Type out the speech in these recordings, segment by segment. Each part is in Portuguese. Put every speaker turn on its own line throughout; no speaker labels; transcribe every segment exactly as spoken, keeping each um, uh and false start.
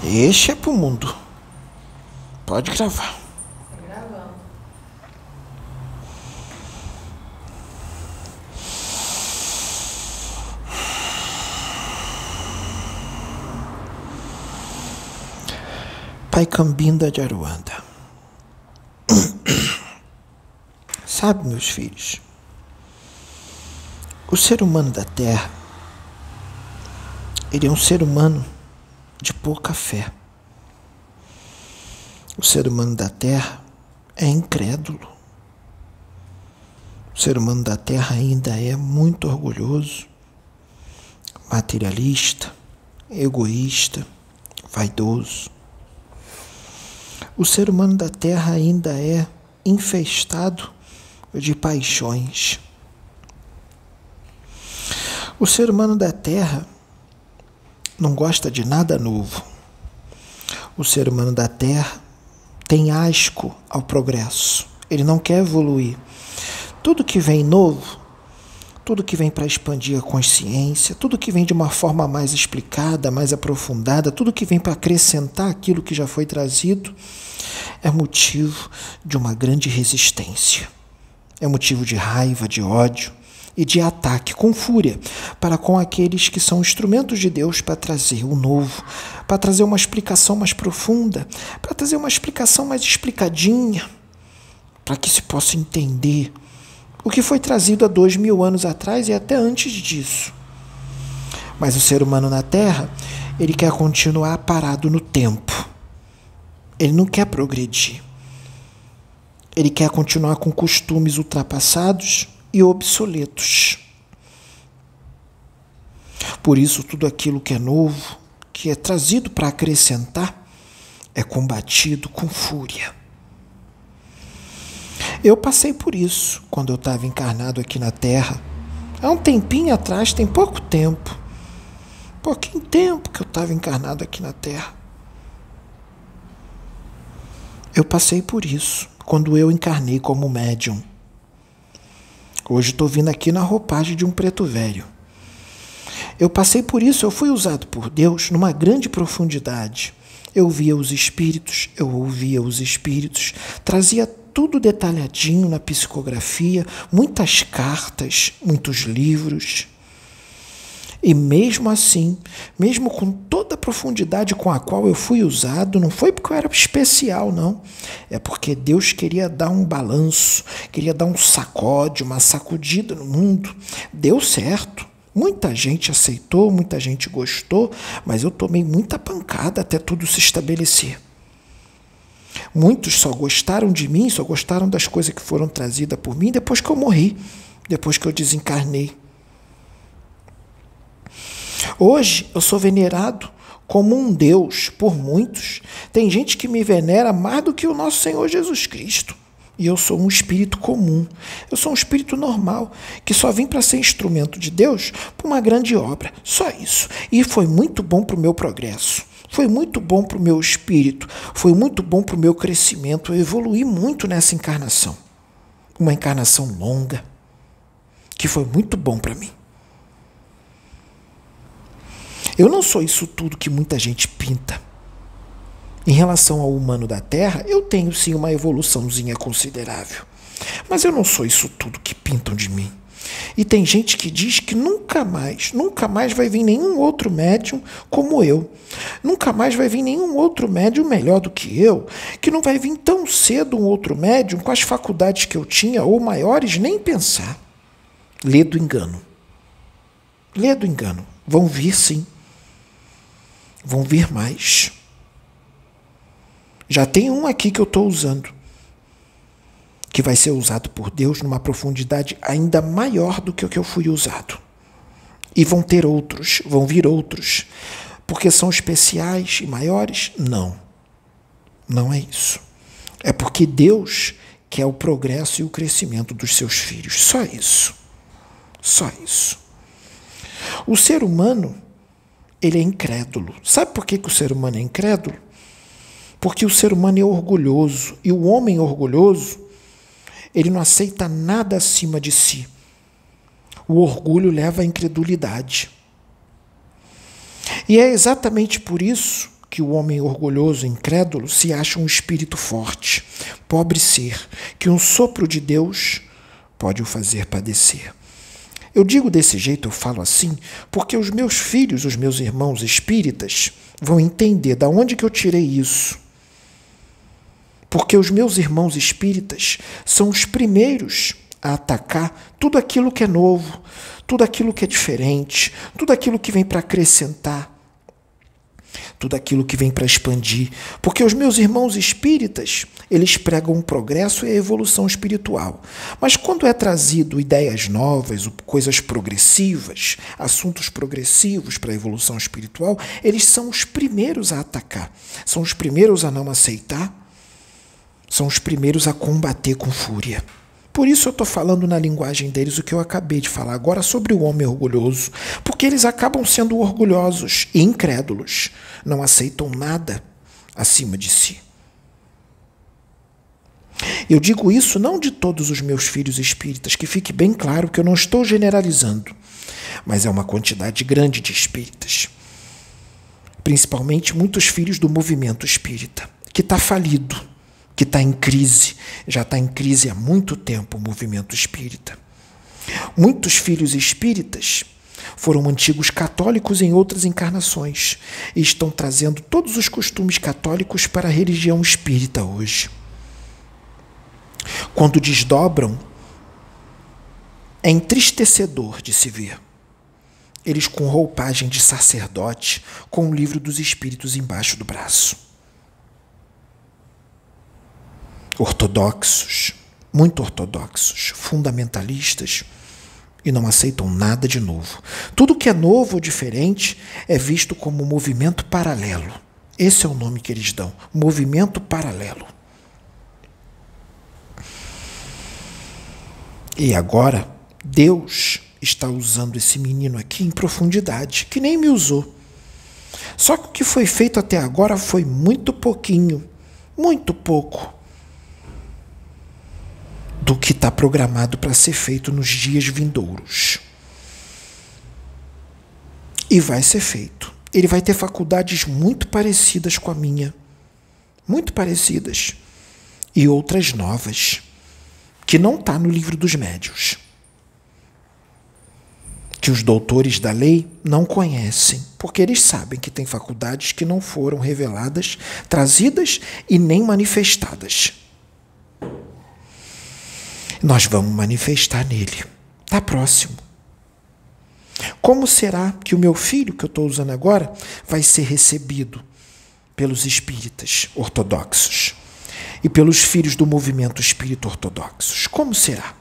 Este é pro mundo. Pode gravar.
Tô gravando.
Pai Cambinda de Aruanda. Sabe, meus filhos, o ser humano da Terra, ele é um ser humano de pouca fé. O ser humano da Terra é incrédulo. O ser humano da Terra ainda é muito orgulhoso, materialista, egoísta, vaidoso. O ser humano da Terra ainda é infestado de paixões. O ser humano da Terra não gosta de nada novo. O ser humano da Terra tem asco ao progresso. Ele não quer evoluir. Tudo que vem novo, tudo que vem para expandir a consciência, tudo que vem de uma forma mais explicada, mais aprofundada, tudo que vem para acrescentar aquilo que já foi trazido, é motivo de uma grande resistência. É motivo de raiva, de ódio e de ataque com fúria para com aqueles que são instrumentos de Deus para trazer o novo, para trazer uma explicação mais profunda, para trazer uma explicação mais explicadinha, para que se possa entender o que foi trazido há dois mil anos atrás e até antes disso. Mas o ser humano na Terra, ele quer continuar parado no tempo. Ele não quer progredir. Ele quer continuar com costumes ultrapassados e obsoletos. Por isso, tudo aquilo que é novo, que é trazido para acrescentar, é combatido com fúria. Eu passei por isso quando eu estava encarnado aqui na Terra. Há um tempinho atrás, tem pouco tempo. Pouquinho tempo que eu estava encarnado aqui na Terra. Eu passei por isso quando eu encarnei como médium. Hoje estou vindo aqui na roupagem de um preto velho. Eu passei por isso, eu fui usado por Deus numa grande profundidade. Eu via os espíritos, eu ouvia os espíritos, trazia tudo detalhadinho na psicografia, muitas cartas, muitos livros. E mesmo assim, mesmo com toda a profundidade com a qual eu fui usado, não foi porque eu era especial, não. É porque Deus queria dar um balanço, queria dar um sacode, uma sacudida no mundo. Deu certo. Muita gente aceitou, muita gente gostou, mas eu tomei muita pancada até tudo se estabelecer. Muitos só gostaram de mim, só gostaram das coisas que foram trazidas por mim depois que eu morri, depois que eu desencarnei. Hoje eu sou venerado como um Deus por muitos. Tem gente que me venera mais do que o nosso Senhor Jesus Cristo. E eu sou um espírito comum. Eu sou um espírito normal, que só vim para ser instrumento de Deus para uma grande obra. Só isso. E foi muito bom para o meu progresso. Foi muito bom para o meu espírito. Foi muito bom para o meu crescimento. Eu evoluí muito nessa encarnação. Uma encarnação longa, que foi muito bom para mim. Eu não sou isso tudo que muita gente pinta. Em relação ao humano da Terra, eu tenho sim uma evoluçãozinha considerável. Mas eu não sou isso tudo que pintam de mim. E tem gente que diz que nunca mais, nunca mais vai vir nenhum outro médium como eu. Nunca mais vai vir nenhum outro médium melhor do que eu, que não vai vir tão cedo um outro médium com as faculdades que eu tinha, ou maiores, nem pensar. Lê do engano. Lê do engano. Vão vir sim. Vão vir mais. Já tem um aqui que eu estou usando, que vai ser usado por Deus numa profundidade ainda maior do que o que eu fui usado. E vão ter outros, vão vir outros. Porque são especiais e maiores? Não. Não é isso. É porque Deus quer o progresso e o crescimento dos seus filhos. Só isso. Só isso. O ser humano, ele é incrédulo. Sabe por que, que o ser humano é incrédulo? Porque o ser humano é orgulhoso. E o homem orgulhoso, ele não aceita nada acima de si. O orgulho leva à incredulidade. E é exatamente por isso que o homem orgulhoso e incrédulo se acha um espírito forte, pobre ser, que um sopro de Deus pode o fazer padecer. Eu digo desse jeito, eu falo assim, porque os meus filhos, os meus irmãos espíritas, vão entender de onde que eu tirei isso. Porque os meus irmãos espíritas são os primeiros a atacar tudo aquilo que é novo, tudo aquilo que é diferente, tudo aquilo que vem para acrescentar, tudo aquilo que vem para expandir. Porque os meus irmãos espíritas, eles pregam o progresso e a evolução espiritual. Mas quando é trazido ideias novas, coisas progressivas, assuntos progressivos para a evolução espiritual, eles são os primeiros a atacar, são os primeiros a não aceitar, são os primeiros a combater com fúria. Por isso eu estou falando na linguagem deles o que eu acabei de falar agora sobre o homem orgulhoso, porque eles acabam sendo orgulhosos e incrédulos, não aceitam nada acima de si. Eu digo isso não de todos os meus filhos espíritas, que fique bem claro que eu não estou generalizando, mas é uma quantidade grande de espíritas, principalmente muitos filhos do movimento espírita, que está falido, que está em crise, já está em crise há muito tempo o movimento espírita. Muitos filhos espíritas foram antigos católicos em outras encarnações e estão trazendo todos os costumes católicos para a religião espírita hoje. Quando desdobram, é entristecedor de se ver. Eles com roupagem de sacerdote, com o livro dos espíritos embaixo do braço. Ortodoxos, muito ortodoxos, fundamentalistas, e não aceitam nada de novo. Tudo que é novo ou diferente é visto como movimento paralelo. Esse é o nome que eles dão, movimento paralelo. E agora, Deus está usando esse menino aqui em profundidade, que nem me usou. Só que o que foi feito até agora foi muito pouquinho, muito pouco do que está programado para ser feito nos dias vindouros. E vai ser feito. Ele vai ter faculdades muito parecidas com a minha, muito parecidas, e outras novas, que não está no livro dos médiuns, que os doutores da lei não conhecem, porque eles sabem que tem faculdades que não foram reveladas, trazidas e nem manifestadas. Nós vamos manifestar nele. Está próximo. Como será que o meu filho, que eu estou usando agora, vai ser recebido pelos espíritas ortodoxos e pelos filhos do movimento espírita ortodoxos? Como será?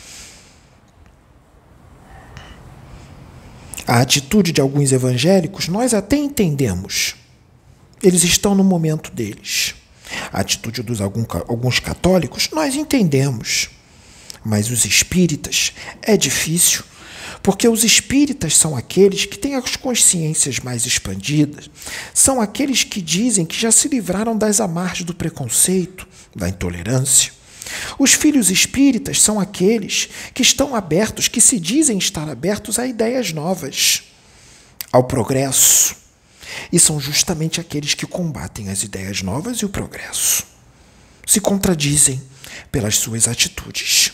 A atitude de alguns evangélicos nós até entendemos. Eles estão no momento deles. A atitude dos alguns católicos nós entendemos. Mas os espíritas é difícil, porque os espíritas são aqueles que têm as consciências mais expandidas, são aqueles que dizem que já se livraram das amarras do preconceito, da intolerância. Os filhos espíritas são aqueles que estão abertos, que se dizem estar abertos a ideias novas, ao progresso. E são justamente aqueles que combatem as ideias novas e o progresso. Se contradizem pelas suas atitudes.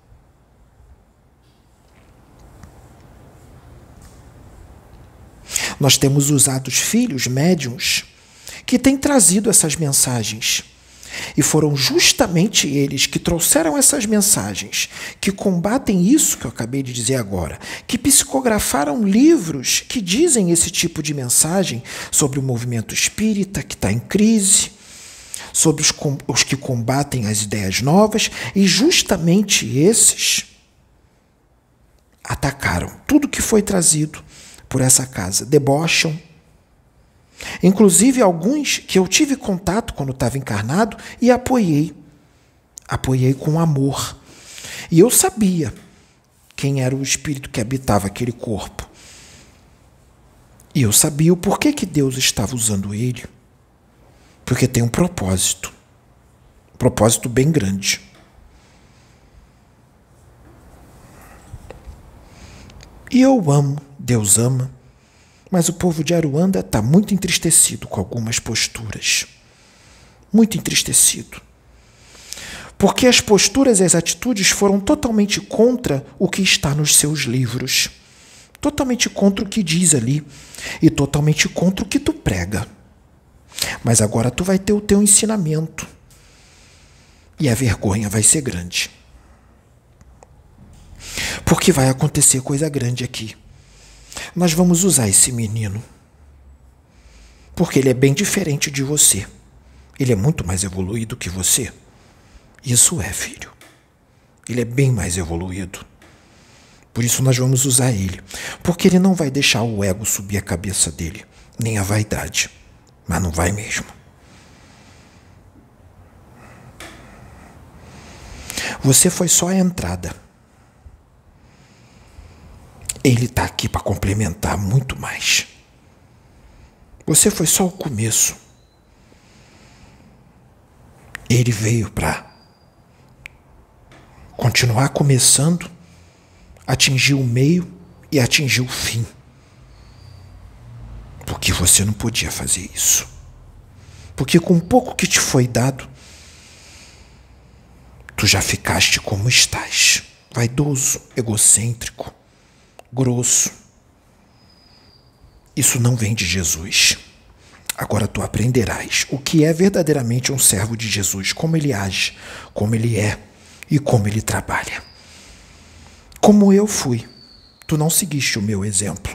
Nós temos usado os filhos médiuns que têm trazido essas mensagens. E foram justamente eles que trouxeram essas mensagens, que combatem isso que eu acabei de dizer agora, que psicografaram livros que dizem esse tipo de mensagem sobre o movimento espírita que está em crise, sobre os, os que combatem as ideias novas, e justamente esses atacaram tudo que foi trazido por essa casa, debocham. Inclusive alguns que eu tive contato quando estava encarnado e apoiei. Apoiei com amor. E eu sabia quem era o espírito que habitava aquele corpo. E eu sabia o porquê que Deus estava usando ele. Porque tem um propósito. Um propósito bem grande. E eu amo, Deus ama, Mas o povo de Aruanda está muito entristecido com algumas posturas. Muito entristecido. Porque as posturas e as atitudes foram totalmente contra o que está nos seus livros. Totalmente contra o que diz ali. E totalmente contra o que tu prega. Mas agora tu vai ter o teu ensinamento. E a vergonha vai ser grande. Porque vai acontecer coisa grande aqui. Nós vamos usar esse menino. Porque ele é bem diferente de você. Ele é muito mais evoluído que você. Isso é, filho. Ele é bem mais evoluído. Por isso nós vamos usar ele. Porque ele não vai deixar o ego subir a cabeça dele. Nem a vaidade. Mas não vai mesmo. Você foi só a entrada. Ele está aqui para complementar muito mais. Você foi só o começo. Ele veio para continuar começando, atingir o meio e atingir o fim. Porque você não podia fazer isso. Porque com o pouco que te foi dado, tu já ficaste como estás. Vaidoso, egocêntrico, grosso. Isso não vem de Jesus. Agora tu aprenderás o que é verdadeiramente um servo de Jesus, como ele age, como ele é e como ele trabalha. Como eu fui, tu não seguiste o meu exemplo.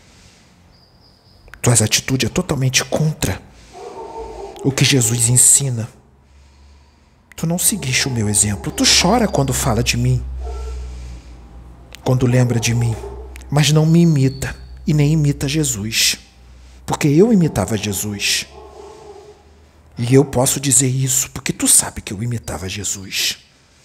Tuas atitudes é totalmente contra o que Jesus ensina. Tu não seguiste o meu exemplo. Tu chora quando fala de mim, quando lembra de mim, mas não me imita e nem imita Jesus. Porque eu imitava Jesus. E eu posso dizer isso porque tu sabe que eu imitava Jesus.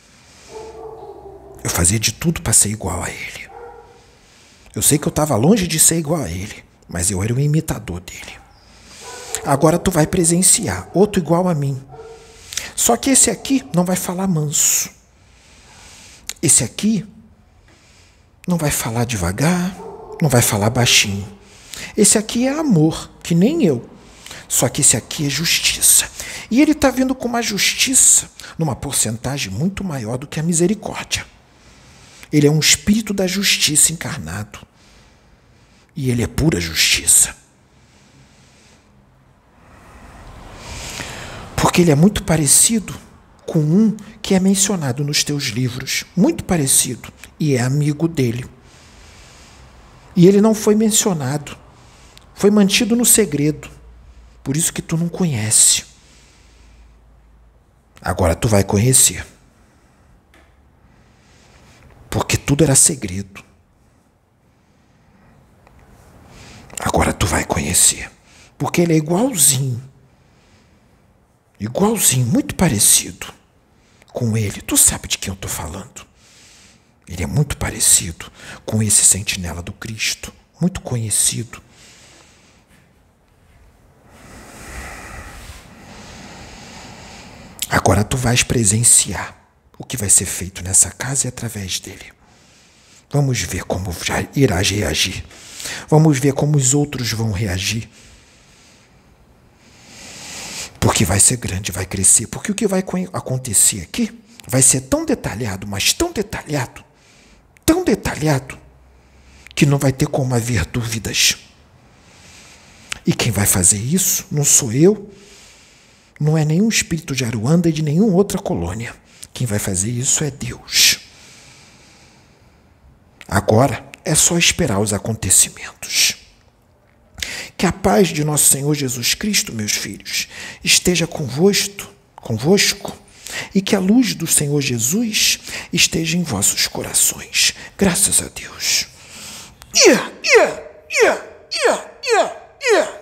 Eu fazia de tudo para ser igual a ele. Eu sei que eu estava longe de ser igual a ele, mas eu era o imitador dele. Agora tu vai presenciar outro igual a mim. Só que esse aqui não vai falar manso. Esse aqui não vai falar devagar, não vai falar baixinho. Esse aqui é amor, que nem eu. Só que esse aqui é justiça. E ele está vindo com uma justiça numa porcentagem muito maior do que a misericórdia. Ele é um espírito da justiça encarnado. E ele é pura justiça. Porque ele é muito parecido com um que é mencionado nos teus livros. Muito parecido. E é amigo dele. E ele não foi mencionado. Foi mantido no segredo. Por isso que tu não conhece. Agora tu vai conhecer. Porque tudo era segredo. Agora tu vai conhecer. Porque ele é igualzinho. Igualzinho, muito parecido com ele. Tu sabe de quem eu estou falando. Ele é muito parecido com esse sentinela do Cristo. Muito conhecido. Agora tu vais presenciar o que vai ser feito nessa casa e através dele. Vamos ver como já irás reagir. Vamos ver como os outros vão reagir. Porque vai ser grande, vai crescer. Porque o que vai acontecer aqui vai ser tão detalhado, mas tão detalhado, tão detalhado, que não vai ter como haver dúvidas. E quem vai fazer isso não sou eu, não é nenhum espírito de Aruanda e de nenhuma outra colônia. Quem vai fazer isso é Deus. Agora é só esperar os acontecimentos. Que a paz de nosso Senhor Jesus Cristo, meus filhos, esteja convosco, convosco e que a luz do Senhor Jesus esteja em vossos corações. Graças a Deus. Yeah, yeah, yeah, yeah, yeah, yeah.